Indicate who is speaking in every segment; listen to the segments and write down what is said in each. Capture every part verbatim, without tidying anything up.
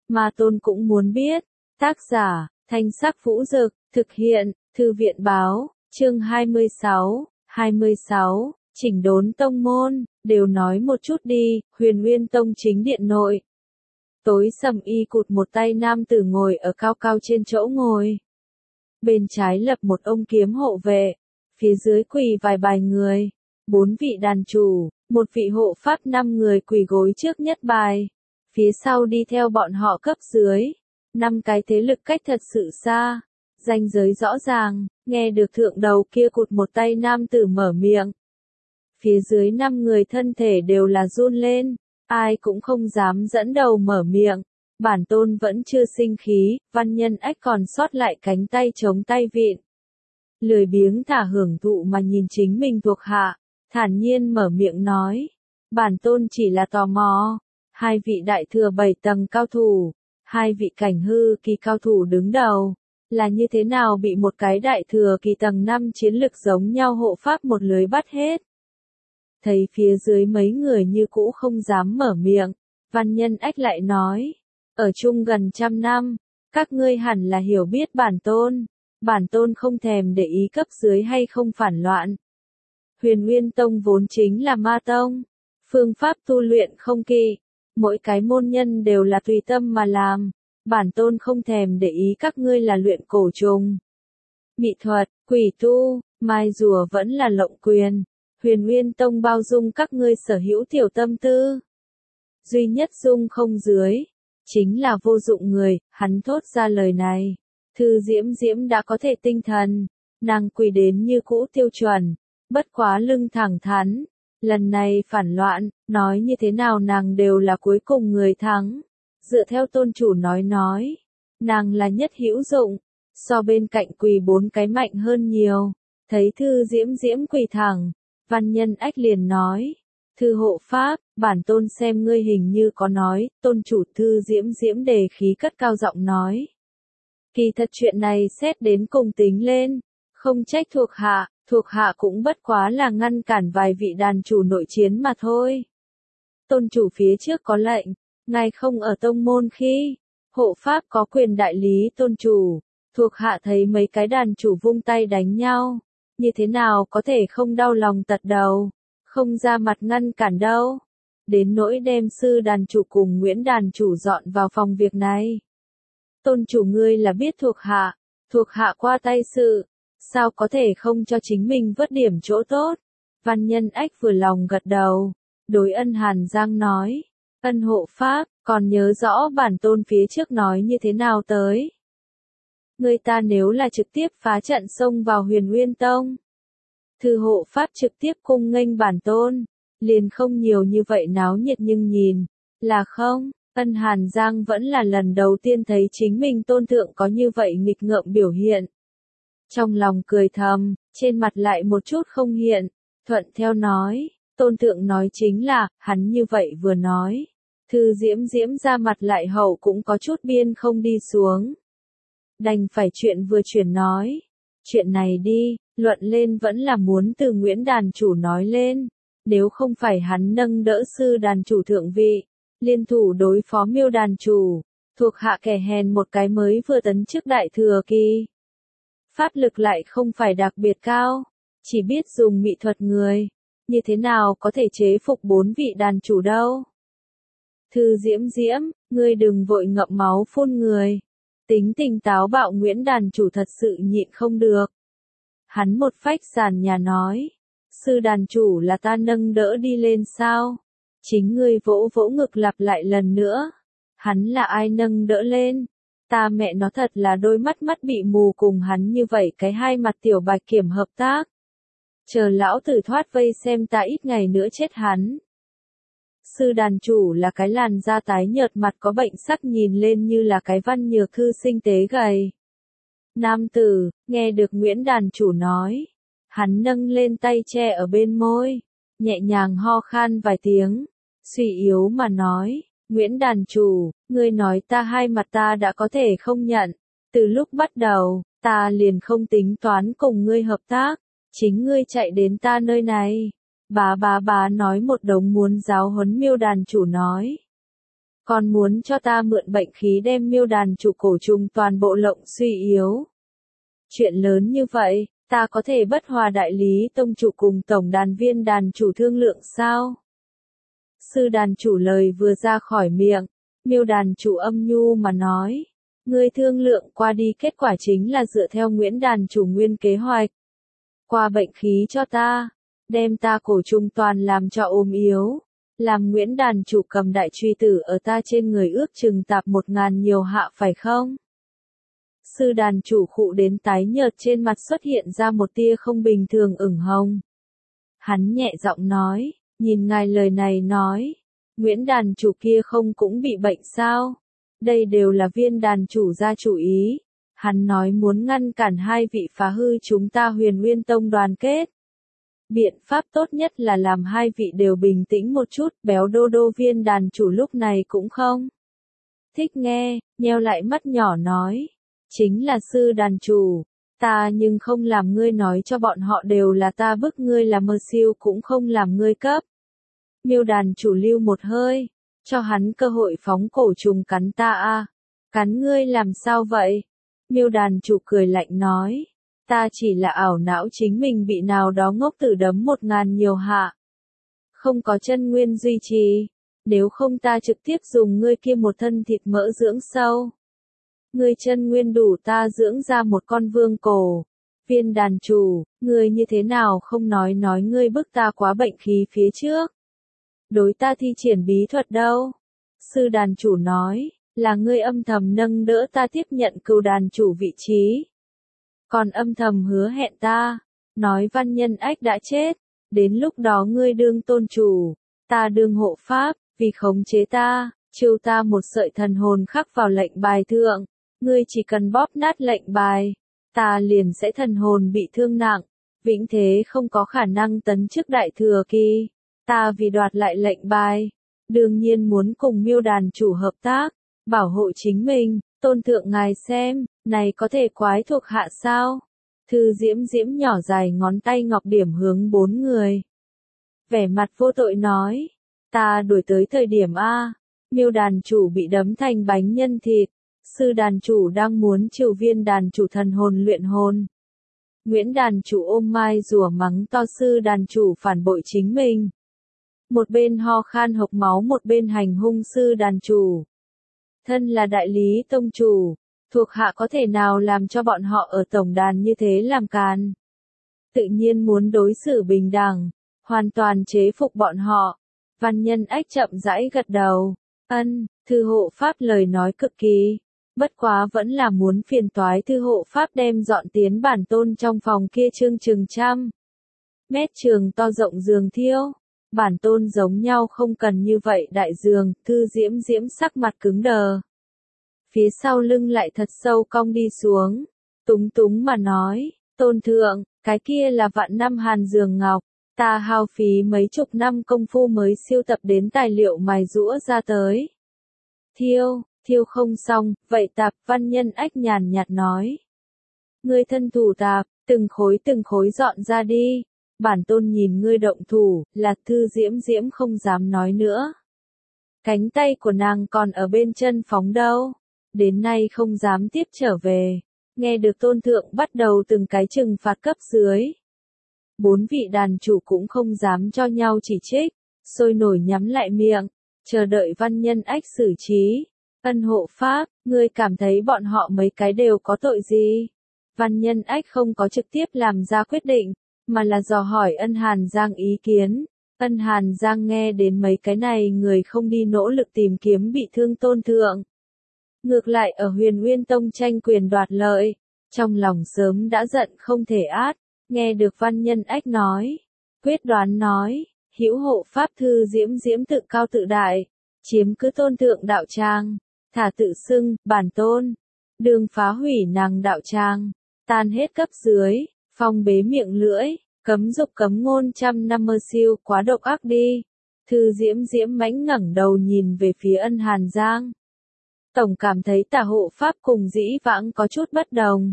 Speaker 1: Ma Tôn cũng muốn biết. Tác giả, Thanh Sắc Vũ Dực, thực hiện, Thư viện Báo, chương hai mươi sáu, hai mươi sáu, chỉnh đốn tông môn, đều nói một chút đi. Huyền Nguyên Tông chính điện nội. Tối sầm y cụt một tay nam tử ngồi ở cao cao trên chỗ ngồi. Bên trái lập một ông kiếm hộ vệ, phía dưới quỳ vài bài người, bốn vị đàn chủ, một vị hộ pháp, năm người quỳ gối trước nhất bài. Phía sau đi theo bọn họ cấp dưới, năm cái thế lực cách thật sự xa, ranh giới rõ ràng. Nghe được thượng đầu kia cụt một tay nam tử mở miệng, phía dưới năm người thân thể đều là run lên, ai cũng không dám dẫn đầu mở miệng. Bản tôn vẫn chưa sinh khí, Văn Nhân Ách còn sót lại cánh tay chống tay vịn, lười biếng thả hưởng thụ mà nhìn chính mình thuộc hạ, thản nhiên mở miệng nói, bản tôn chỉ là tò mò, hai vị đại thừa bảy tầng cao thủ, hai vị cảnh hư kỳ cao thủ đứng đầu, là như thế nào bị một cái đại thừa kỳ tầng năm chiến lực giống nhau hộ pháp một lưới bắt hết. Thấy phía dưới mấy người như cũ không dám mở miệng, Văn Nhân Ách lại nói, ở chung gần trăm năm, các ngươi hẳn là hiểu biết bản tôn, bản tôn không thèm để ý cấp dưới hay không phản loạn. Huyền Nguyên Tông vốn chính là ma tông, phương pháp tu luyện không kỳ, mỗi cái môn nhân đều là tùy tâm mà làm, bản tôn không thèm để ý các ngươi là luyện cổ trùng, mỹ thuật, quỷ tu, mai rùa vẫn là lộng quyền. Huyền Nguyên Tông bao dung các ngươi sở hữu tiểu tâm tư. Duy nhất dung không dưới, chính là vô dụng người. Hắn thốt ra lời này. Thư Diễm Diễm đã có thể tinh thần, nàng quỳ đến như cũ tiêu chuẩn, bất quá lưng thẳng thắn. Lần này phản loạn, nói như thế nào nàng đều là cuối cùng người thắng. Dựa theo tôn chủ nói nói, nàng là nhất hữu dụng, so bên cạnh quỳ bốn cái mạnh hơn nhiều. Thấy Thư Diễm Diễm quỳ thẳng, Văn Nhân Ách liền nói, Thư hộ pháp, bản tôn xem ngươi hình như có nói. Tôn chủ. Thư Diễm Diễm đề khí cất cao giọng nói, kỳ thật chuyện này xét đến cùng tính lên, không trách thuộc hạ, thuộc hạ cũng bất quá là ngăn cản vài vị đàn chủ nội chiến mà thôi. Tôn chủ phía trước có lệnh, ngài không ở tông môn khi, hộ pháp có quyền đại lý tôn chủ, thuộc hạ thấy mấy cái đàn chủ vung tay đánh nhau, như thế nào có thể không đau lòng tật đầu, không ra mặt ngăn cản đâu. Đến nỗi đem sư đàn chủ cùng Nguyễn đàn chủ dọn vào phòng việc này. Tôn chủ ngươi là biết thuộc hạ, thuộc hạ qua tay sự, sao có thể không cho chính mình vớt điểm chỗ tốt. Văn Nhân Ách vừa lòng gật đầu, đối Ân Hàn Giang nói, Ân hộ pháp, còn nhớ rõ bản tôn phía trước nói như thế nào tới. Người ta nếu là trực tiếp phá trận xông vào Huyền Nguyên Tông, Thư hộ pháp trực tiếp cung nghênh bản tôn, liền không nhiều như vậy náo nhiệt, nhưng nhìn, là không. Ân Hàn Giang vẫn là lần đầu tiên thấy chính mình tôn thượng có như vậy nghịch ngợm biểu hiện. Trong lòng cười thầm, trên mặt lại một chút không hiện, thuận theo nói, tôn thượng nói chính là, hắn như vậy vừa nói. Thư Diễm Diễm ra mặt lại hậu cũng có chút biên không đi xuống. Đành phải chuyện vừa chuyển nói. Chuyện này đi, luận lên vẫn là muốn từ Nguyễn đàn chủ nói lên. Nếu không phải hắn nâng đỡ sư đàn chủ thượng vị, liên thủ đối phó Miêu đàn chủ, thuộc hạ kẻ hèn một cái mới vừa tấn chức đại thừa kỳ. Pháp lực lại không phải đặc biệt cao, chỉ biết dùng mỹ thuật người, như thế nào có thể chế phục bốn vị đàn chủ đâu. Thư Diễm Diễm, ngươi đừng vội ngậm máu phun người. Tính tình táo bạo Nguyễn đàn chủ thật sự nhịn không được. Hắn một phách sàn nhà nói, sư đàn chủ là ta nâng đỡ đi lên sao? Chính ngươi vỗ vỗ ngực lặp lại lần nữa. Hắn là ai nâng đỡ lên? Ta mẹ nó thật là đôi mắt mắt bị mù cùng hắn như vậy cái hai mặt tiểu bạch kiểm hợp tác. Chờ lão tử thoát vây xem ta ít ngày nữa chết hắn. Sư đàn chủ là cái làn da tái nhợt, mặt có bệnh sắc, nhìn lên như là cái văn nhược thư sinh tế gầy. Nam tử, nghe được Nguyễn đàn chủ nói, hắn nâng lên tay che ở bên môi, nhẹ nhàng ho khan vài tiếng, suy yếu mà nói, Nguyễn đàn chủ, ngươi nói ta hai mặt ta đã có thể không nhận, từ lúc bắt đầu, ta liền không tính toán cùng ngươi hợp tác, chính ngươi chạy đến ta nơi này. Bà bà bà nói một đống muốn giáo huấn Miêu đàn chủ nói. Còn muốn cho ta mượn bệnh khí đem Miêu đàn chủ cổ trùng toàn bộ lộng suy yếu. Chuyện lớn như vậy, ta có thể bất hòa đại lý tông chủ cùng tổng đàn viên đàn chủ thương lượng sao? Sư đàn chủ lời vừa ra khỏi miệng, Miêu đàn chủ âm nhu mà nói. Ngươi thương lượng qua đi, kết quả chính là dựa theo Nguyễn đàn chủ nguyên kế hoạch. Qua bệnh khí cho ta, đem ta cổ trùng toàn làm cho ốm yếu. Làm Nguyễn đàn chủ cầm đại truy tử ở ta trên người ước chừng tạp một ngàn nhiều hạ phải không? Sư đàn chủ khụ đến tái nhợt, trên mặt xuất hiện ra một tia không bình thường ửng hồng. Hắn nhẹ giọng nói, nhìn ngài lời này nói, Nguyễn đàn chủ kia không cũng bị bệnh sao? Đây đều là viên đàn chủ ra chủ ý. Hắn nói muốn ngăn cản hai vị phá hư chúng ta Huyền Nguyên Tông đoàn kết. Biện pháp tốt nhất là làm hai vị đều bình tĩnh một chút. Béo đô đô viên đàn chủ lúc này cũng không thích nghe, nheo lại mắt nhỏ nói. Chính là sư đàn chủ, ta nhưng không làm ngươi nói cho bọn họ đều là ta bức ngươi làm mơ siêu cũng không làm ngươi cấp. Miêu đàn chủ lưu một hơi, cho hắn cơ hội phóng cổ trùng cắn ta a. Cắn ngươi làm sao vậy? Miêu đàn chủ cười lạnh nói, ta chỉ là ảo não chính mình bị nào đó ngốc tử đấm một ngàn nhiều hạ. Không có chân nguyên duy trì, nếu không ta trực tiếp dùng ngươi kia một thân thịt mỡ dưỡng sâu. Ngươi chân nguyên đủ ta dưỡng ra một con vương cổ. Viên đàn chủ, ngươi như thế nào không nói nói ngươi bức ta quá bệnh khí phía trước. Đối ta thi triển bí thuật đâu? Sư đàn chủ nói, là ngươi âm thầm nâng đỡ ta tiếp nhận cừu đàn chủ vị trí. Còn âm thầm hứa hẹn ta, nói Văn Nhân Ách đã chết, đến lúc đó ngươi đương tôn chủ, ta đương hộ pháp, vì khống chế ta, chiêu ta một sợi thần hồn khắc vào lệnh bài thượng, ngươi chỉ cần bóp nát lệnh bài, ta liền sẽ thần hồn bị thương nặng, vĩnh thế không có khả năng tấn chức đại thừa kỳ. Ta vì đoạt lại lệnh bài, đương nhiên muốn cùng Miêu đàn chủ hợp tác, bảo hộ chính mình. Tôn thượng ngài xem, này có thể quái thuộc hạ sao? Thư Diễm Diễm nhỏ dài ngón tay ngọc điểm hướng bốn người. Vẻ mặt vô tội nói, ta đuổi tới thời điểm A, Miêu đàn chủ bị đấm thành bánh nhân thịt, sư đàn chủ đang muốn chiều viên đàn chủ thần hồn luyện hồn. Nguyễn đàn chủ ôm mai rủa mắng to sư đàn chủ phản bội chính mình. Một bên ho khan hộc máu, một bên hành hung sư đàn chủ. Thân là đại lý tông chủ, thuộc hạ có thể nào làm cho bọn họ ở tổng đàn như thế làm càn. Tự nhiên muốn đối xử bình đẳng, hoàn toàn chế phục bọn họ. Văn Nhân Ách chậm rãi gật đầu, ân, thư hộ pháp lời nói cực kỳ. Bất quá vẫn là muốn phiền toái thư hộ pháp đem dọn tiến bản tôn trong phòng kia trương chừng trăm mét trường to rộng giường thiêu. Bản tôn giống nhau không cần như vậy đại giường, Thư Diễm Diễm sắc mặt cứng đờ. Phía sau lưng lại thật sâu cong đi xuống, túng túng mà nói, tôn thượng, cái kia là vạn năm hàn giường ngọc, ta hao phí mấy chục năm công phu mới siêu tập đến tài liệu mài rũa ra tới. Thiêu, thiêu không xong, vậy tạp Văn Nhân Ách nhàn nhạt nói. Ngươi thân thủ tạp, từng khối từng khối dọn ra đi. Bản tôn nhìn ngươi động thủ, là Thư Diễm Diễm không dám nói nữa. Cánh tay của nàng còn ở bên chân phóng đâu. Đến nay không dám tiếp trở về. Nghe được tôn thượng bắt đầu từng cái trừng phạt cấp dưới. Bốn vị đàn chủ cũng không dám cho nhau chỉ trích, sôi nổi nhắm lại miệng, chờ đợi Văn Nhân Ách xử trí. Ân hộ pháp, ngươi cảm thấy bọn họ mấy cái đều có tội gì? Văn Nhân Ách không có trực tiếp làm ra quyết định, mà là dò hỏi Ân Hàn Giang ý kiến. Ân Hàn Giang nghe đến mấy cái này người không đi nỗ lực tìm kiếm bị thương tôn thượng. Ngược lại ở Huyền Nguyên Tông tranh quyền đoạt lợi, trong lòng sớm đã giận không thể át, nghe được Văn Nhân Ách nói. Quyết đoán nói, hữu hộ pháp Thư Diễm Diễm tự cao tự đại, chiếm cứ tôn thượng đạo tràng, thả tự xưng, bản tôn, đường phá hủy nàng đạo tràng, tan hết cấp dưới. Phong bế miệng lưỡi, cấm dục cấm ngôn trăm năm mơ siêu, quá độc ác đi. Thư Diễm Diễm mãnh ngẩng đầu nhìn về phía Ân Hàn Giang. Tổng cảm thấy tả hộ pháp cùng dĩ vãng có chút bất đồng.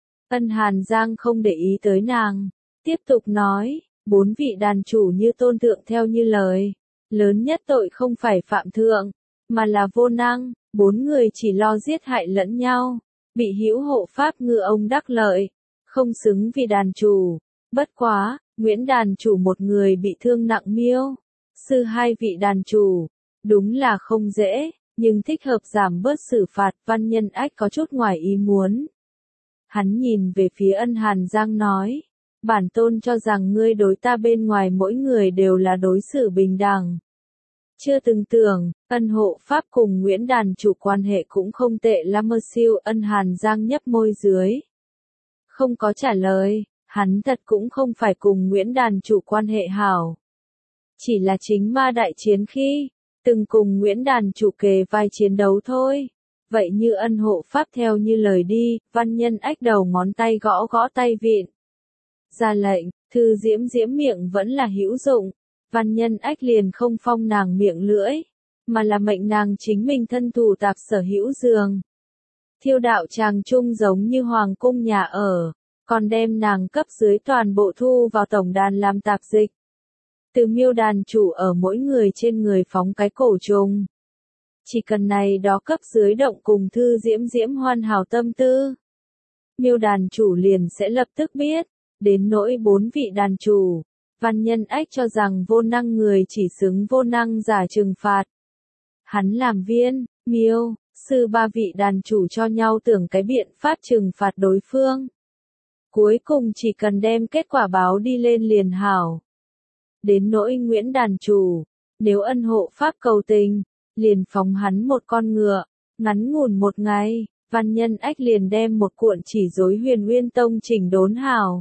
Speaker 1: Ân Hàn Giang không để ý tới nàng, tiếp tục nói, bốn vị đàn chủ như tôn thượng theo như lời. Lớn nhất tội không phải phạm thượng, mà là vô năng, bốn người chỉ lo giết hại lẫn nhau, bị hữu hộ pháp ngư ông đắc lợi, không xứng vì đàn chủ. Bất quá, Nguyễn đàn chủ một người bị thương nặng miêu, sư hai vị đàn chủ, đúng là không dễ, nhưng thích hợp giảm bớt xử phạt. Văn Nhân Ách có chút ngoài ý muốn. Hắn nhìn về phía Ân Hàn Giang nói, bản tôn cho rằng ngươi đối ta bên ngoài mỗi người đều là đối xử bình đẳng. Chưa từng tưởng, Ân hộ pháp cùng Nguyễn đàn chủ quan hệ cũng không tệ lắm mơ siêu. Ân Hàn Giang nhấp môi dưới. Không có trả lời, hắn thật cũng không phải cùng Nguyễn đàn chủ quan hệ hảo. Chỉ là chính ma đại chiến khi, từng cùng Nguyễn đàn chủ kề vai chiến đấu thôi. Vậy như Ân hộ pháp theo như lời đi. Văn Nhân Ách đầu ngón tay gõ gõ tay vịn. Ra lệnh, Thư Diễm Diễm miệng vẫn là hữu dụng. Văn Nhân Ách liền không phong nàng miệng lưỡi, mà là mệnh nàng chính mình thân thủ tạp sở hữu giường. Thiêu đạo tràng trung giống như hoàng cung nhà ở, còn đem nàng cấp dưới toàn bộ thu vào tổng đàn làm tạp dịch. Từ miêu đàn chủ ở mỗi người trên người phóng cái cổ trùng. Chỉ cần này đó cấp dưới động cùng Thư Diễm Diễm hoàn hảo tâm tư. Miêu đàn chủ liền sẽ lập tức biết, đến nỗi bốn vị đàn chủ. Văn Nhân Ách cho rằng vô năng người chỉ xứng vô năng giả trừng phạt. Hắn làm viên, miêu, sư ba vị đàn chủ cho nhau tưởng cái biện pháp trừng phạt đối phương. Cuối cùng chỉ cần đem kết quả báo đi lên liền hảo. Đến nỗi Nguyễn đàn chủ, nếu Ân hộ pháp cầu tình, liền phóng hắn một con ngựa, ngắn ngủn một ngày, Văn Nhân Ách liền đem một cuộn chỉ rối Huyền Nguyên Tông chỉnh đốn hảo.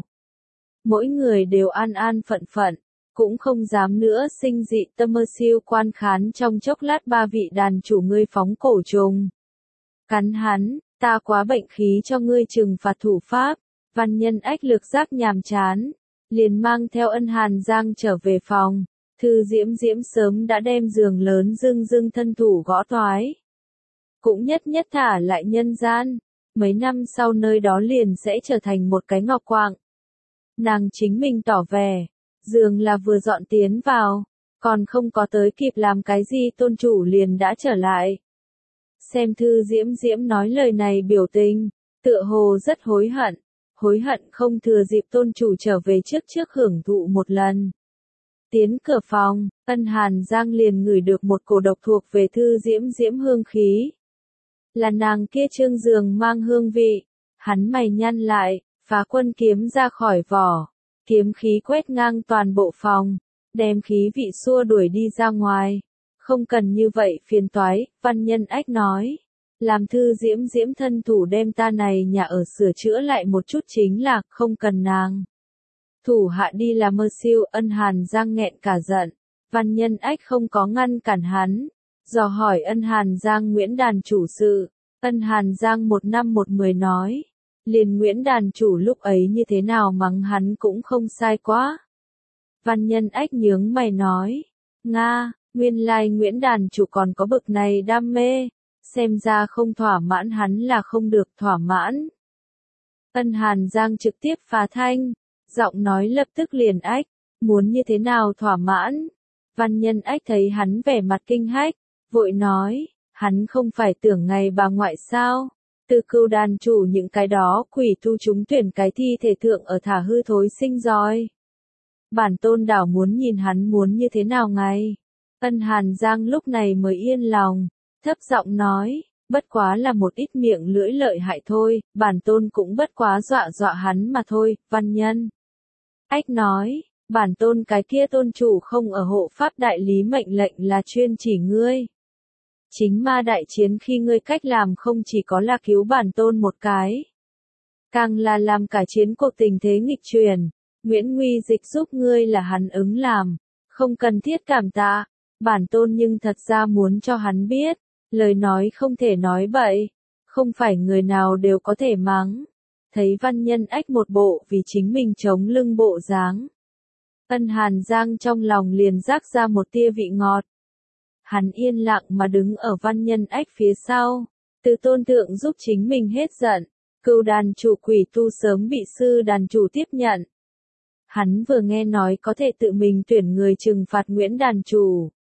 Speaker 1: Mỗi người đều an an phận phận, cũng không dám nữa sinh dị tâm mơ siêu. Quan khán trong chốc lát ba vị đàn chủ ngươi phóng cổ trùng. Cắn hắn, ta quá bệnh khí cho ngươi trừng phạt thủ pháp. Văn Nhân Ách lực giác nhàm chán, liền mang theo Ân Hàn Giang trở về phòng. Thư Diễm Diễm sớm đã đem giường lớn dưng dưng thân thủ gõ toái. Cũng nhất nhất thả lại nhân gian, mấy năm sau nơi đó liền sẽ trở thành một cái ngọc quạng. Nàng chính mình tỏ vẻ, giường là vừa dọn tiến vào, còn không có tới kịp làm cái gì tôn chủ liền đã trở lại. Xem Thư Diễm Diễm nói lời này biểu tình, tựa hồ rất hối hận, hối hận không thừa dịp tôn chủ trở về trước trước hưởng thụ một lần. Tiến cửa phòng, Ân Hàn Giang liền ngửi được một cổ độc thuộc về Thư Diễm Diễm hương khí. Là nàng kia trương giường mang hương vị, hắn mày nhăn lại. Phá quân kiếm ra khỏi vỏ, kiếm khí quét ngang toàn bộ phòng, đem khí vị xua đuổi đi ra ngoài. Không cần như vậy phiền toái, Văn Nhân Ách nói. Làm Thư Diễm Diễm thân thủ đem ta này nhà ở sửa chữa lại một chút chính là, không cần nàng. Thủ hạ đi là mơ siêu. Ân Hàn Giang nghẹn cả giận, Văn Nhân Ách không có ngăn cản hắn, dò hỏi Ân Hàn Giang Nguyễn đàn chủ sự. Ân Hàn Giang một năm một mười nói. Liền Nguyễn đàn chủ lúc ấy như thế nào mắng hắn cũng không sai quá. Văn Nhân Ách nhướng mày nói, Nga, nguyên lai Nguyễn đàn chủ còn có bực này đam mê, xem ra không thỏa mãn hắn là không được thỏa mãn. Ân Hàn Giang trực tiếp phá thanh, giọng nói lập tức liền ách, muốn như thế nào thỏa mãn. Văn Nhân Ách thấy hắn vẻ mặt kinh hách, vội nói, hắn không phải tưởng ngày bà ngoại sao. Từ cưu đàn chủ những cái đó quỷ tu chúng tuyển cái thi thể thượng ở thả hư thối sinh rồi. Bản tôn đảo muốn nhìn hắn muốn như thế nào ngay. Ân Hàn Giang lúc này mới yên lòng, thấp giọng nói, bất quá là một ít miệng lưỡi lợi hại thôi, bản tôn cũng bất quá dọa dọa hắn mà thôi. Văn Nhân Ách nói, bản tôn cái kia tôn chủ không ở hộ pháp đại lý mệnh lệnh là chuyên chỉ ngươi. Chính ma đại chiến khi ngươi cách làm không chỉ có là cứu bản tôn một cái, càng là làm cả chiến cuộc tình thế nghịch chuyển. Nguyễn Nguy Dịch giúp ngươi là hắn ứng làm, không cần thiết cảm tạ. Bản tôn nhưng thật ra muốn cho hắn biết, lời nói không thể nói bậy, không phải người nào đều có thể mắng. Thấy Văn Nhân Ách một bộ vì chính mình chống lưng bộ dáng, Ân Hàn Giang trong lòng liền rác ra một tia vị ngọt. Hắn yên lặng mà đứng ở Văn Nhân Ách phía sau, từ tôn thượng giúp chính mình hết giận. Cưu đàn chủ quỷ tu sớm bị sư đàn chủ tiếp nhận. Hắn vừa nghe nói có thể tự mình tuyển người trừng phạt Nguyễn đàn chủ,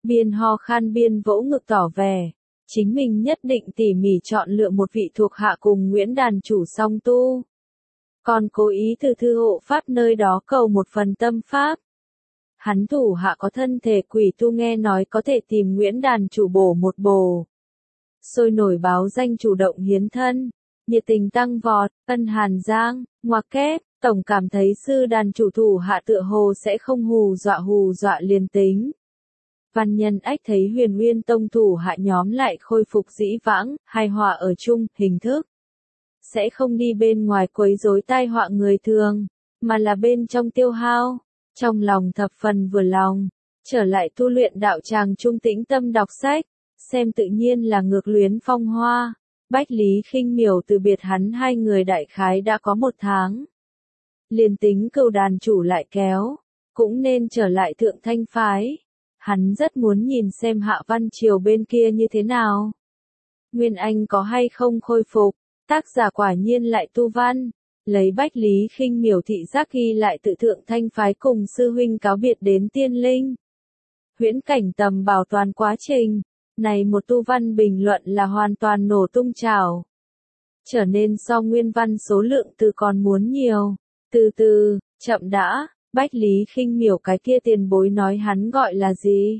Speaker 1: Biên ho khan biên vỗ ngực tỏ vẻ, chính mình nhất định tỉ mỉ chọn lựa một vị thuộc hạ cùng Nguyễn đàn chủ song tu. Còn cố ý từ thư hộ pháp nơi đó cầu một phần tâm pháp. Hắn thủ hạ có thân thể quỷ tu nghe nói có thể tìm Nguyễn đàn chủ bổ một bổ. Sôi nổi báo danh chủ động hiến thân, nhiệt tình tăng vọt, ân hàn giang, ngoặc kép, tổng cảm thấy sư đàn chủ thủ hạ tựa hồ sẽ không hù dọa hù dọa liền tính. Văn Nhân Ách thấy Huyền Nguyên Tông thủ hạ nhóm lại khôi phục dĩ vãng, hài hòa ở chung, hình thức. Sẽ không đi bên ngoài quấy rối tai họa người thường, mà là bên trong tiêu hao. Trong lòng thập phần vừa lòng, trở lại tu luyện đạo tràng trung tĩnh tâm đọc sách, xem tự nhiên là ngược luyến phong hoa. Bách Lý Khinh Miểu từ biệt hắn hai người đại khái đã có một tháng. Liền tính cừu đàn chủ lại kéo, cũng nên trở lại thượng thanh phái. Hắn rất muốn nhìn xem Hạ Văn Triều bên kia như thế nào. Nguyên Anh có hay không khôi phục, tác giả quả nhiên lại tu văn. Lấy Bách Lý Khinh Miểu thị giác ghi lại tự thượng thanh phái cùng sư huynh cáo biệt đến tiên linh. Huyễn cảnh tầm bảo toàn quá trình. Này một tu văn bình luận là hoàn toàn nổ tung trào. Trở nên so nguyên văn số lượng từ còn muốn nhiều. Từ từ, chậm đã, Bách Lý Khinh Miểu cái kia tiền bối nói hắn gọi là gì?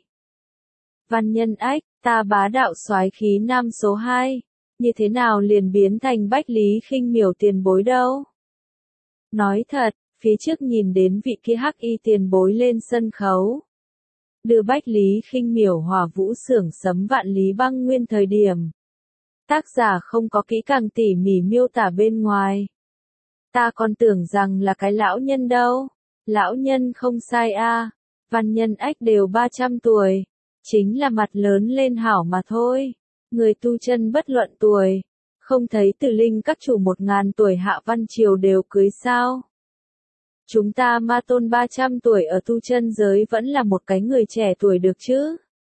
Speaker 1: Văn Nhân Ách, ta bá đạo soái khí nam số hai. Như thế nào liền biến thành Bách Lý Khinh Miểu tiền bối đâu? Nói thật, phía trước nhìn đến vị kia hắc y tiền bối lên sân khấu. Đưa Bách Lý Khinh Miểu hòa vũ xưởng sấm vạn lý băng nguyên thời điểm. Tác giả không có kỹ càng tỉ mỉ miêu tả bên ngoài. Ta còn tưởng rằng là cái lão nhân đâu. Lão nhân không sai a, Văn Nhân Ách đều ba trăm tuổi. Chính là mặt lớn lên hảo mà thôi. Người tu chân bất luận tuổi. Không thấy Tử Linh các chủ một ngàn tuổi Hạ Văn Triều đều cưới sao. Chúng ta ma tôn ba trăm tuổi ở tu chân giới vẫn là một cái người trẻ tuổi được chứ.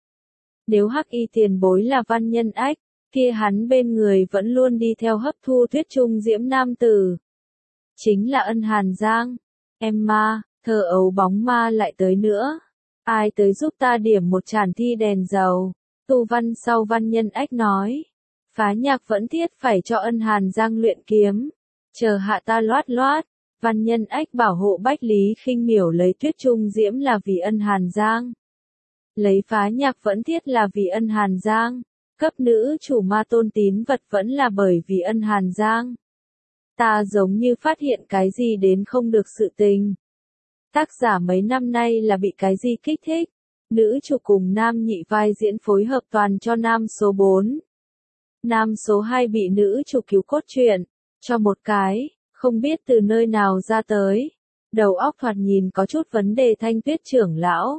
Speaker 1: Nếu hắc y tiền bối là Văn Nhân Ách, kia hắn bên người vẫn luôn đi theo hấp thu thuyết trung diễm nam tử. Chính là Ân Hàn Giang. Em ma, thơ ấu bóng ma lại tới nữa. Ai tới giúp ta điểm một tràn thi đèn dầu. Tu văn sau Văn Nhân Ách nói. Phá nhạc vẫn thiết phải cho Ân Hàn Giang luyện kiếm. Chờ hạ ta loát loát. Văn Nhân Ách bảo hộ Bách Lý Khinh Miểu lấy tuyết trung diễm là vì Ân Hàn Giang. Lấy phá nhạc vẫn thiết là vì Ân Hàn Giang. Cấp nữ chủ ma tôn tín vật vẫn là bởi vì Ân Hàn Giang. Ta giống như phát hiện cái gì đến không được sự tình. Tác giả mấy năm nay là bị cái gì kích thích. Nữ chủ cùng nam nhị vai diễn phối hợp toàn cho nam số bốn. Nam số hai bị nữ chủ cứu cốt truyện. Cho một cái, không biết từ nơi nào ra tới. Đầu óc thoạt nhìn có chút vấn đề Thanh Tuyết trưởng lão.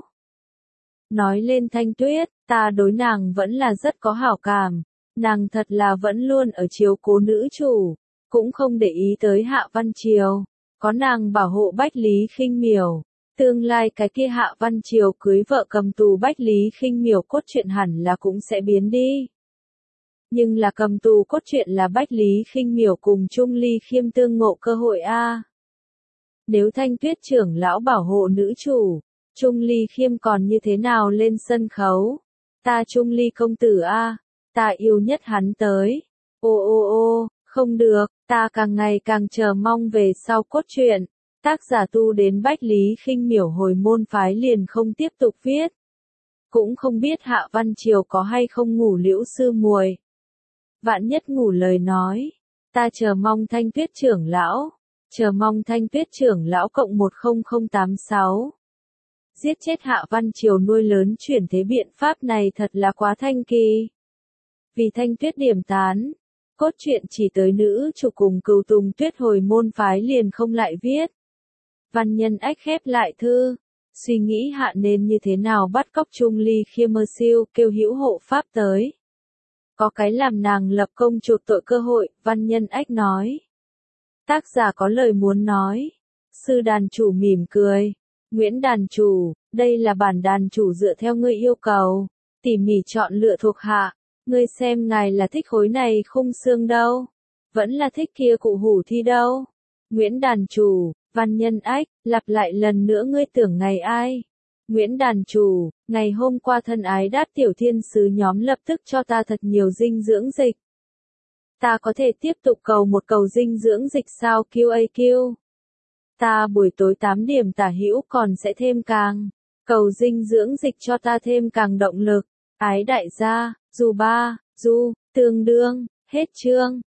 Speaker 1: Nói lên Thanh Tuyết, ta đối nàng vẫn là rất có hảo cảm. Nàng thật là vẫn luôn ở chiếu cố nữ chủ. Cũng không để ý tới Hạ Văn Triều. Có nàng bảo hộ Bách Lý Khinh Miểu. Tương lai cái kia Hạ Văn Triều cưới vợ cầm tù Bách Lý Khinh Miểu cốt truyện hẳn là cũng sẽ biến đi. Nhưng là cầm tù cốt truyện là Bách Lý Khinh Miểu cùng Trung Ly Khiêm tương ngộ cơ hội a. Nếu Thanh Tuyết trưởng lão bảo hộ nữ chủ, Trung Ly Khiêm còn như thế nào lên sân khấu? Ta Trung Ly công tử a, ta yêu nhất hắn tới. Ô ô ô, không được, ta càng ngày càng chờ mong về sau cốt truyện. Tác giả tu đến Bách Lý Khinh Miểu hồi môn phái liền không tiếp tục viết. Cũng không biết Hạ Văn Triều có hay không ngủ liễu sư muội. Vạn nhất ngủ lời nói, ta chờ mong Thanh Tuyết trưởng lão, chờ mong Thanh Tuyết trưởng lão cộng một không không tám sáu. Giết chết Hạ Văn Triều nuôi lớn chuyển thế biện pháp này thật là quá thanh kỳ. Vì Thanh Tuyết điểm tán, cốt truyện chỉ tới nữ chủ cùng Cừu Tùng Tuyết hồi môn phái liền không lại viết. Văn Nhân Ách khép lại thư, suy nghĩ hạ nên như thế nào bắt cóc Trung Ly Khiêm mơ siêu kêu hữu hộ pháp tới. Có cái làm nàng lập công chuộc tội cơ hội, Văn Nhân Ách nói. Tác giả có lời muốn nói. Sư đàn chủ mỉm cười. Nguyễn đàn chủ, đây là bản đàn chủ dựa theo ngươi yêu cầu. Tỉ mỉ chọn lựa thuộc hạ. Ngươi xem ngài là thích khối này khung xương đâu. Vẫn là thích kia cụ hủ thi đâu. Nguyễn đàn chủ, Văn Nhân Ách, lặp lại lần nữa ngươi tưởng ngày ai. Nguyễn đàn chủ, ngày hôm qua thân ái đát tiểu thiên sứ nhóm lập tức cho ta thật nhiều dinh dưỡng dịch. Ta có thể tiếp tục cầu một cầu dinh dưỡng dịch sao quy a quy? Ta buổi tối tám điểm tả hữu còn sẽ thêm càng. Cầu dinh dưỡng dịch cho ta thêm càng động lực. Ái đại gia, dù ba, du, tương đương, hết chương.